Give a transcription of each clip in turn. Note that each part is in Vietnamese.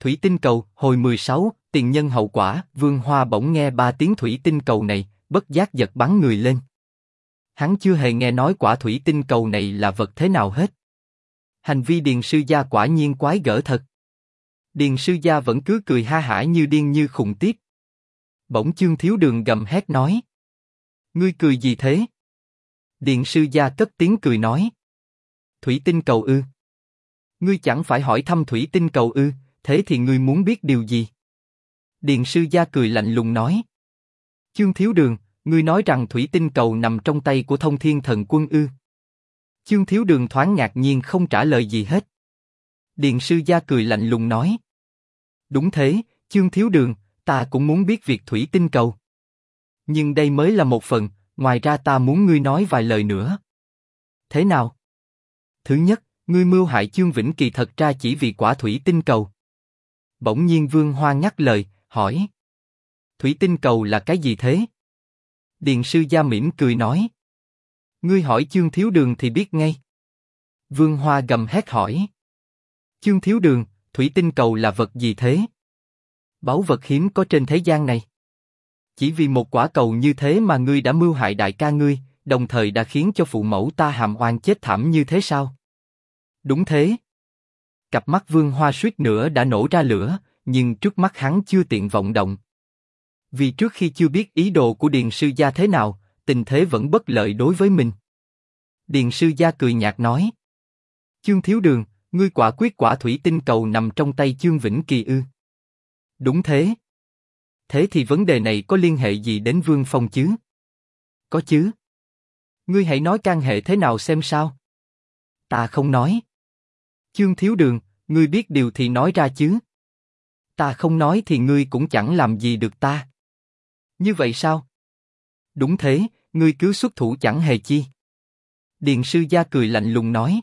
Thủy tinh cầu, hồi 16, tiền nhân hậu quả. Vương Hoa bỗng nghe 3 tiếng thủy tinh cầu này, bất giác giật bắn người lên. Hắn chưa hề nghe nói quả thủy tinh cầu này là vật thế nào hết. Hành vi Điền sư gia quả nhiên quái gở thật. Điền sư gia vẫn cứ cười ha hả như điên như khùng tiếp. Bỗng Chương Thiếu Đường gầm hét nói: ngươi cười gì thế? Điền sư gia cất tiếng cười nói: thủy tinh cầu ư? Ngươi chẳng phải hỏi thăm thủy tinh cầu ư? Thế thì ngươi muốn biết điều gì? Điền sư gia cười lạnh lùng nói: Chương Thiếu Đường, ngươi nói rằng thủy tinh cầu nằm trong tay của Thông Thiên Thần Quân ư? Chương Thiếu Đường thoáng ngạc nhiên không trả lời gì hết. Điền sư gia cười lạnh lùng nói: đúng thế, Chương Thiếu Đường, ta cũng muốn biết việc thủy tinh cầu. Nhưng đây mới là một phần, ngoài ra ta muốn ngươi nói vài lời nữa. Thế nào? Thứ nhất, ngươi mưu hại Chương Vĩnh Kỳ thật ra chỉ vì quả thủy tinh cầu. Bỗng nhiên Vương Hoa ngắt lời, hỏi: thủy tinh cầu là cái gì thế? Điền sư gia mỉm cười nói: ngươi hỏi Chương Thiếu Đường thì biết ngay. Vương Hoa gầm hét hỏi: Chương Thiếu Đường, thủy tinh cầu là vật gì thế? Báu vật hiếm có trên thế gian này. Chỉ vì một quả cầu như thế mà ngươi đã mưu hại đại ca ngươi, đồng thời đã khiến cho phụ mẫu ta hàm oan chết thảm như thế sao? Đúng thế. Cặp mắt Vương Hoa suýt nữa đã nổ ra lửa, nhưng trước mắt hắn chưa tiện vọng động. Vì trước khi chưa biết ý đồ của Điền sư gia thế nào, tình thế vẫn bất lợi đối với mình. Điền sư gia cười nhạt nói: Chương Thiếu Đường, ngươi quả quyết quả thủy tinh cầu nằm trong tay Chương Vĩnh Kỳ ư? Đúng thế. Thế thì vấn đề này có liên hệ gì đến Vương Phong chứ? Có chứ. Ngươi hãy nói can hệ thế nào xem sao? Ta không nói. Chương Thiếu Đường, ngươi biết điều thì nói ra chứ. Ta không nói thì ngươi cũng chẳng làm gì được ta. Như vậy sao? Đúng thế, ngươi cứ xuất thủ chẳng hề chi. Điền sư gia cười lạnh lùng nói: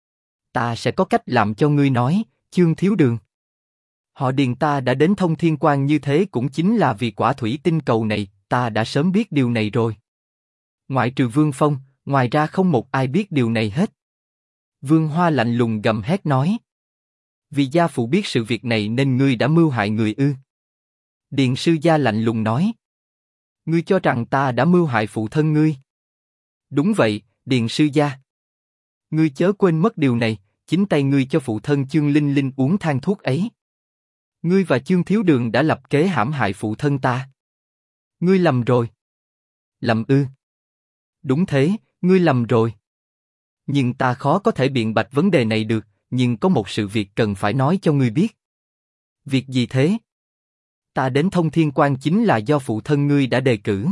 ta sẽ có cách làm cho ngươi nói, Chương Thiếu Đường. Họ Điền ta đã đến Thông Thiên Quan như thế cũng chính là vì quả thủy tinh cầu này, ta đã sớm biết điều này rồi. Ngoại trừ Vương Phong, ngoài ra không một ai biết điều này hết. Vương Hoa lạnh lùng gầm hét nói: vì gia phụ biết sự việc này nên ngươi đã mưu hại người ư? Điền sư gia lạnh lùng nói: ngươi cho rằng ta đã mưu hại phụ thân ngươi? Đúng vậy, Điền sư gia. Ngươi chớ quên mất điều này, chính tay ngươi cho phụ thân Chương Linh Linh uống thang thuốc ấy. Ngươi và Chương Thiếu Đường đã lập kế hãm hại phụ thân ta. Ngươi lầm rồi. Lầm ư? Đúng thế, ngươi lầm rồi. Nhưng ta khó có thể biện bạch vấn đề này được, nhưng có một sự việc cần phải nói cho ngươi biết. Việc gì thế? Ta đến Thông Thiên Quan chính là do phụ thân ngươi đã đề cử.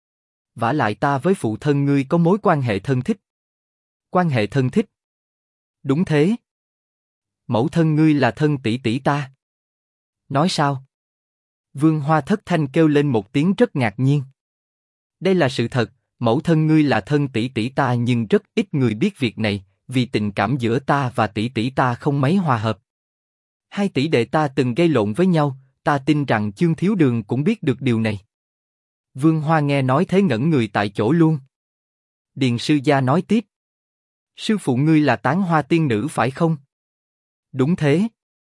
Vả lại ta với phụ thân ngươi có mối quan hệ thân thích. Quan hệ thân thích? Đúng thế. Mẫu thân ngươi là thân tỷ tỷ ta. Nói sao? Vương Hoa thất thanh kêu lên một tiếng rất ngạc nhiên. Đây là sự thật, mẫu thân ngươi là thân tỷ tỷ ta nhưng rất ít người biết việc này, vì tình cảm giữa ta và tỷ tỷ ta không mấy hòa hợp. Hai tỷ đệ ta từng gây lộn với nhau, ta tin rằng Chương Thiếu Đường cũng biết được điều này. Vương Hoa nghe nói thế ngẩn người tại chỗ luôn. Điền sư gia nói tiếp: sư phụ ngươi là Tán Hoa tiên nữ phải không? Đúng thế.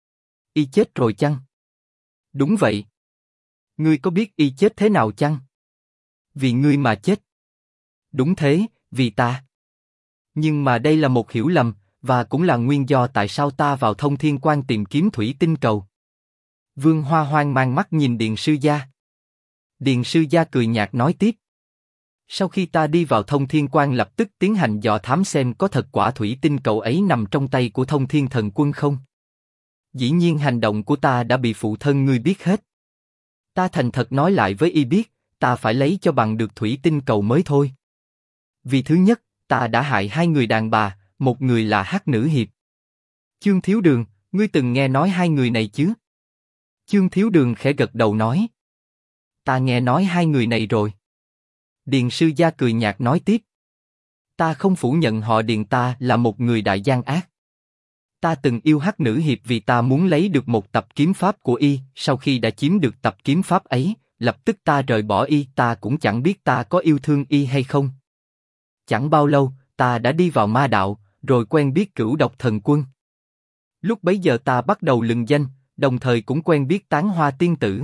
Y chết rồi chăng? Đúng vậy. Ngươi có biết y chết thế nào chăng? Vì ngươi mà chết. Đúng thế, vì ta. Nhưng mà đây là một hiểu lầm, và cũng là nguyên do tại sao ta vào Thông Thiên Quan tìm kiếm thủy tinh cầu. Vương Hoa hoang mang mắt nhìn Điền sư gia. Điền sư gia cười nhạt nói tiếp: sau khi ta đi vào Thông Thiên Quan lập tức tiến hành dò thám xem có thật quả thủy tinh cầu ấy nằm trong tay của Thông Thiên Thần Quân không. Dĩ nhiên hành động của ta đã bị phụ thân ngươi biết hết. Ta thành thật nói lại với y biết, ta phải lấy cho bằng được thủy tinh cầu mới thôi. Vì thứ nhất, ta đã hại hai người đàn bà, một người là Hắc Nữ Hiệp. Chương Thiếu Đường, ngươi từng nghe nói hai người này chứ? Chương Thiếu Đường khẽ gật đầu nói: ta nghe nói hai người này rồi. Điền sư gia cười nhạt nói tiếp: ta không phủ nhận họ Điền ta là một người đại gian ác. Ta từng yêu Hắc Nữ Hiệp vì ta muốn lấy được một tập kiếm pháp của y, sau khi đã chiếm được tập kiếm pháp ấy, lập tức ta rời bỏ y, ta cũng chẳng biết ta có yêu thương y hay không. Chẳng bao lâu, ta đã đi vào ma đạo, rồi quen biết Cửu Độc Thần Quân. Lúc bấy giờ ta bắt đầu lừng danh, đồng thời cũng quen biết Tán Hoa tiên tử.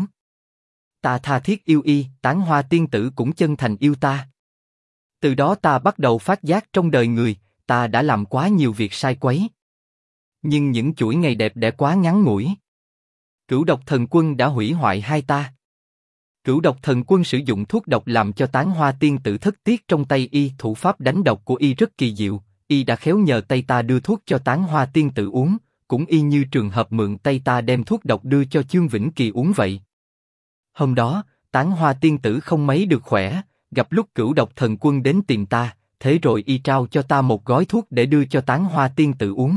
Ta tha thiết yêu y, Tán Hoa tiên tử cũng chân thành yêu ta. Từ đó ta bắt đầu phát giác trong đời người, ta đã làm quá nhiều việc sai quấy. Nhưng những chuỗi ngày đẹp đẽ quá ngắn ngủi. Cửu độc thần quân đã hủy hoại hai ta. Cửu độc thần quân sử dụng thuốc độc làm cho Tán Hoa tiên tử thất tiết trong tay y, thủ pháp đánh độc của y rất kỳ diệu, y đã khéo nhờ tay ta đưa thuốc cho Tán Hoa tiên tử uống, cũng y như trường hợp mượn tay ta đem thuốc độc đưa cho Chương Vĩnh Kỳ uống vậy. Hôm đó, Tán Hoa tiên tử không mấy được khỏe, gặp lúc Cửu độc thần quân đến tìm ta, thế rồi y trao cho ta một gói thuốc để đưa cho Tán Hoa tiên tử uống.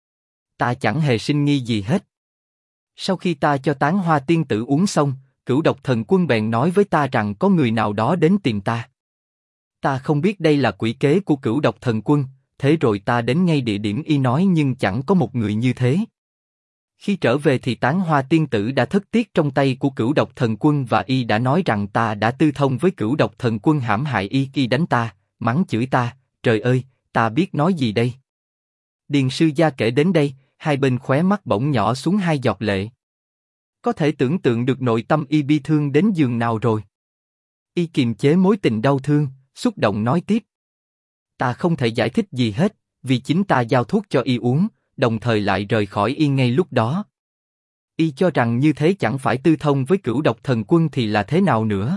Ta chẳng hề sinh nghi gì hết. Sau khi ta cho Tán Hoa tiên tử uống xong, Cửu độc thần quân bèn nói với ta rằng có người nào đó đến tìm ta. Ta không biết đây là quỷ kế của Cửu độc thần quân, thế rồi ta đến ngay địa điểm y nói nhưng chẳng có một người như thế. Khi trở về thì Tán Hoa tiên tử đã thất tiết trong tay của Cửu độc thần quân và y đã nói rằng ta đã tư thông với Cửu độc thần quân hãm hại y đánh ta, mắng chửi ta, trời ơi, ta biết nói gì đây. Điền sư gia kể đến đây, hai bên khóe mắt bỗng nhỏ xuống hai giọt lệ. Có thể tưởng tượng được nội tâm y bi thương đến giường nào rồi. Y kiềm chế mối tình đau thương, xúc động nói tiếp. Ta không thể giải thích gì hết, vì chính ta giao thuốc cho y uống, đồng thời lại rời khỏi y ngay lúc đó. Y cho rằng như thế chẳng phải tư thông với Cửu độc thần quân thì là thế nào nữa.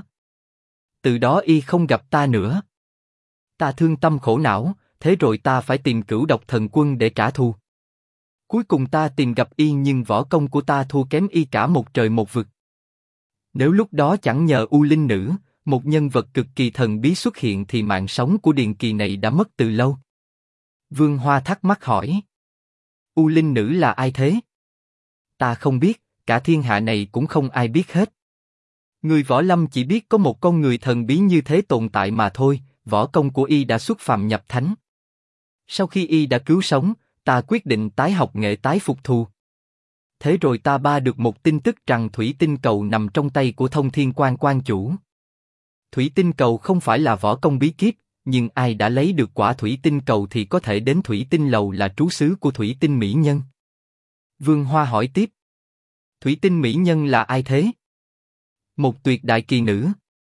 Từ đó y không gặp ta nữa. Ta thương tâm khổ não, thế rồi ta phải tìm Cửu độc thần quân để trả thù. Cuối cùng ta tìm gặp y nhưng võ công của ta thua kém y cả một trời một vực. Nếu lúc đó chẳng nhờ U Linh Nữ, một nhân vật cực kỳ thần bí xuất hiện thì mạng sống của Điền Kỳ này đã mất từ lâu. Vương Hoa thắc mắc hỏi. U Linh Nữ là ai thế? Ta không biết, cả thiên hạ này cũng không ai biết hết. Người võ lâm chỉ biết có một con người thần bí như thế tồn tại mà thôi, võ công của y đã xuất phàm nhập thánh. Sau khi y đã cứu sống, ta quyết định tái học nghệ tái phục thù. Thế rồi ta ba được một tin tức rằng thủy tinh cầu nằm trong tay của Thông Thiên Quan quan chủ. Thủy tinh cầu không phải là võ công bí kíp, nhưng ai đã lấy được quả thủy tinh cầu thì có thể đến thủy tinh lầu là trú xứ của thủy tinh mỹ nhân. Vương Hoa hỏi tiếp. Thủy tinh mỹ nhân là ai thế? Một tuyệt đại kỳ nữ.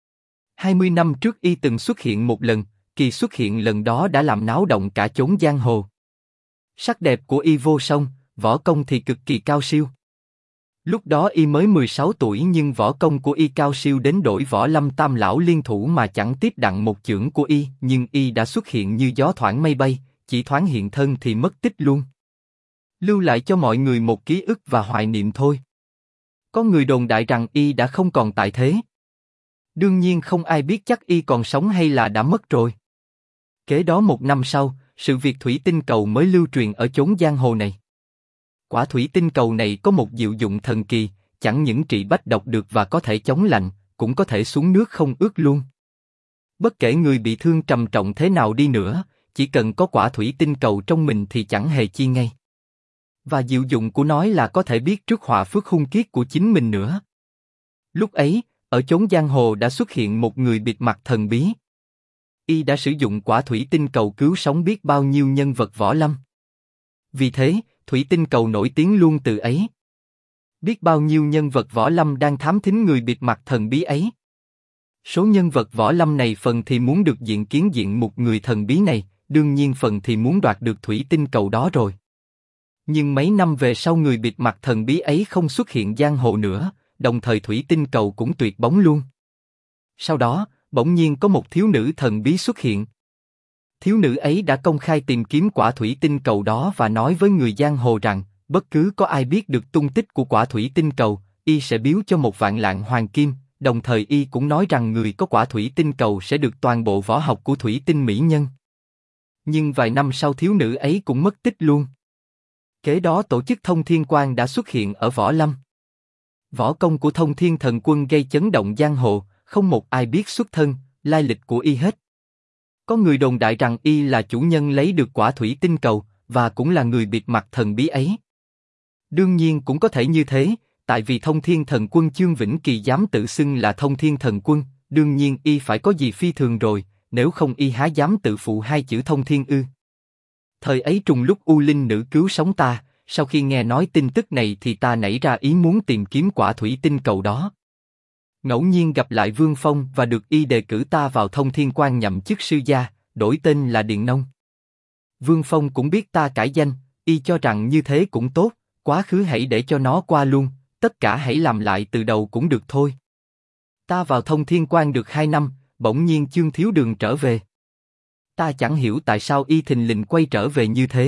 20 năm trước y từng xuất hiện một lần, kỳ xuất hiện lần đó đã làm náo động cả chốn giang hồ. Sắc đẹp của y vô song, võ công thì cực kỳ cao siêu. Lúc đó y mới 16 tuổi nhưng võ công của y cao siêu đến đổi Võ Lâm Tam lão liên thủ mà chẳng tiếp đặng một chưởng của y, nhưng y đã xuất hiện như gió thoảng mây bay, chỉ thoáng hiện thân thì mất tích luôn. Lưu lại cho mọi người một ký ức và hoài niệm thôi. Có người đồn đại rằng y đã không còn tại thế. Đương nhiên không ai biết chắc y còn sống hay là đã mất rồi. Kế đó một năm sau, sự việc thủy tinh cầu mới lưu truyền ở chốn giang hồ này. Quả thủy tinh cầu này có một diệu dụng thần kỳ, chẳng những trị bách độc được và có thể chống lạnh, cũng có thể xuống nước không ướt luôn. Bất kể người bị thương trầm trọng thế nào đi nữa, chỉ cần có quả thủy tinh cầu trong mình thì chẳng hề chi ngay. Và diệu dụng của nó là có thể biết trước họa phước hung kiết của chính mình nữa. Lúc ấy, ở chốn giang hồ đã xuất hiện một người bịt mặt thần bí. Y đã sử dụng quả thủy tinh cầu cứu sống biết bao nhiêu nhân vật võ lâm. Vì thế, thủy tinh cầu nổi tiếng luôn từ ấy. Biết bao nhiêu nhân vật võ lâm đang thám thính người bịt mặt thần bí ấy. Số nhân vật võ lâm này phần thì muốn được diện kiến diện một người thần bí này, đương nhiên phần thì muốn đoạt được thủy tinh cầu đó rồi. Nhưng mấy năm về sau người bịt mặt thần bí ấy không xuất hiện giang hồ nữa, đồng thời thủy tinh cầu cũng tuyệt bóng luôn. Sau đó, bỗng nhiên có một thiếu nữ thần bí xuất hiện. Thiếu nữ ấy đã công khai tìm kiếm quả thủy tinh cầu đó và nói với người giang hồ rằng, bất cứ có ai biết được tung tích của quả thủy tinh cầu, y sẽ biếu cho 1.000.000 hoàng kim, đồng thời y cũng nói rằng người có quả thủy tinh cầu sẽ được toàn bộ võ học của thủy tinh mỹ nhân. Nhưng vài năm sau thiếu nữ ấy cũng mất tích luôn. Kế đó tổ chức Thông Thiên Quan đã xuất hiện ở võ lâm. Võ công của Thông Thiên Thần Quân gây chấn động giang hồ, không một ai biết xuất thân, lai lịch của y hết. Có người đồn đại rằng y là chủ nhân lấy được quả thủy tinh cầu, và cũng là người bịt mặt thần bí ấy. Đương nhiên cũng có thể như thế, tại vì Thông Thiên Thần Quân Chương Vĩnh Kỳ dám tự xưng là Thông Thiên Thần Quân, đương nhiên y phải có gì phi thường rồi, nếu không y há dám tự phụ hai chữ Thông Thiên ư. Thời ấy trùng lúc U Linh Nữ cứu sống ta, sau khi nghe nói tin tức này thì ta nảy ra ý muốn tìm kiếm quả thủy tinh cầu đó. Ngẫu nhiên gặp lại Vương Phong và được y đề cử ta vào Thông Thiên Quan nhậm chức sư gia, đổi tên là Điền Nông. Vương Phong cũng biết ta cải danh, y cho rằng như thế cũng tốt, quá khứ hãy để cho nó qua luôn, tất cả hãy làm lại từ đầu cũng được thôi. Ta vào Thông Thiên Quan được 2 năm, bỗng nhiên Chương Thiếu Đường trở về. Ta chẳng hiểu tại sao y thình lình quay trở về như thế.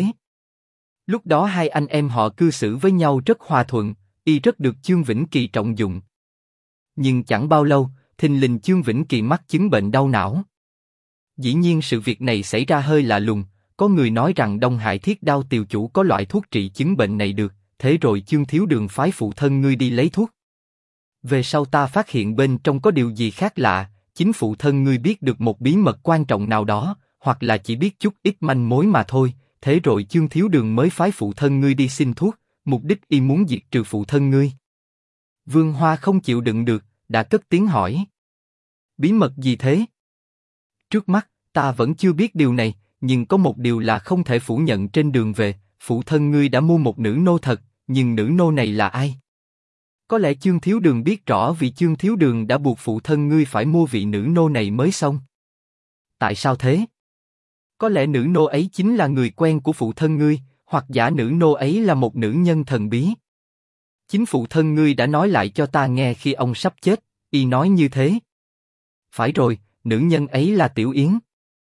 Lúc đó hai anh em họ cư xử với nhau rất hòa thuận, y rất được Chương Vĩnh Kỳ trọng dụng. Nhưng chẳng bao lâu, thình lình Chương Vĩnh Kỳ mắc chứng bệnh đau não. Dĩ nhiên sự việc này xảy ra hơi lạ lùng, có người nói rằng Đông Hải Thiết Đao tiều chủ có loại thuốc trị chứng bệnh này được, thế rồi Chương Thiếu Đường phái phụ thân ngươi đi lấy thuốc. Về sau ta phát hiện bên trong có điều gì khác lạ, chính phụ thân ngươi biết được một bí mật quan trọng nào đó, hoặc là chỉ biết chút ít manh mối mà thôi, thế rồi Chương Thiếu Đường mới phái phụ thân ngươi đi xin thuốc, mục đích y muốn diệt trừ phụ thân ngươi. Vương Hoa không chịu đựng được, đã cất tiếng hỏi. Bí mật gì thế? Trước mắt, ta vẫn chưa biết điều này, nhưng có một điều là không thể phủ nhận trên đường về, phụ thân ngươi đã mua một nữ nô thật, nhưng nữ nô này là ai? Có lẽ Chương Thiếu Đường biết rõ vì Chương Thiếu Đường đã buộc phụ thân ngươi phải mua vị nữ nô này mới xong. Tại sao thế? Có lẽ nữ nô ấy chính là người quen của phụ thân ngươi, hoặc giả nữ nô ấy là một nữ nhân thần bí. Chính phụ thân ngươi đã nói lại cho ta nghe khi ông sắp chết, y nói như thế. Phải rồi, nữ nhân ấy là Tiểu Yến.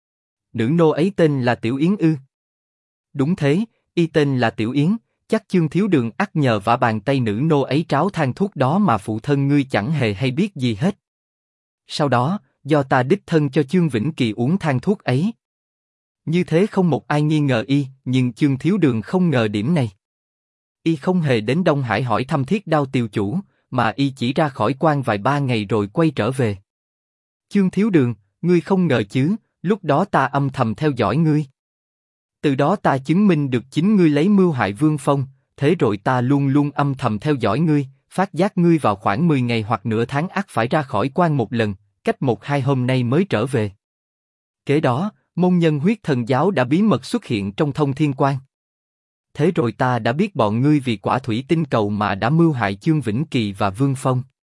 Nữ nô ấy tên là Tiểu Yến ư? Đúng thế, y tên là Tiểu Yến, chắc Chương Thiếu Đường ắt nhờ vả bàn tay nữ nô ấy tráo thang thuốc đó mà phụ thân ngươi chẳng hề hay biết gì hết. Sau đó, do ta đích thân cho Chương Vĩnh Kỳ uống thang thuốc ấy. Như thế không một ai nghi ngờ y, nhưng Chương Thiếu Đường không ngờ điểm này. Y không hề đến Đông Hải hỏi thăm Thiết Đao tiều chủ, mà y chỉ ra khỏi quan vài ba ngày rồi quay trở về. Chương Thiếu Đường, ngươi không ngờ chứ, lúc đó ta âm thầm theo dõi ngươi. Từ đó ta chứng minh được chính ngươi lấy mưu hại Vương Phong, thế rồi ta luôn luôn âm thầm theo dõi ngươi, phát giác ngươi vào khoảng 10 ngày hoặc nửa tháng ắt phải ra khỏi quan một lần, cách 1-2 hôm nay mới trở về. Kế đó, môn nhân huyết thần giáo đã bí mật xuất hiện trong Thông Thiên Quan. Thế rồi ta đã biết bọn ngươi vì quả thủy tinh cầu mà đã mưu hại Chương Vĩnh Kỳ và Vương Phong.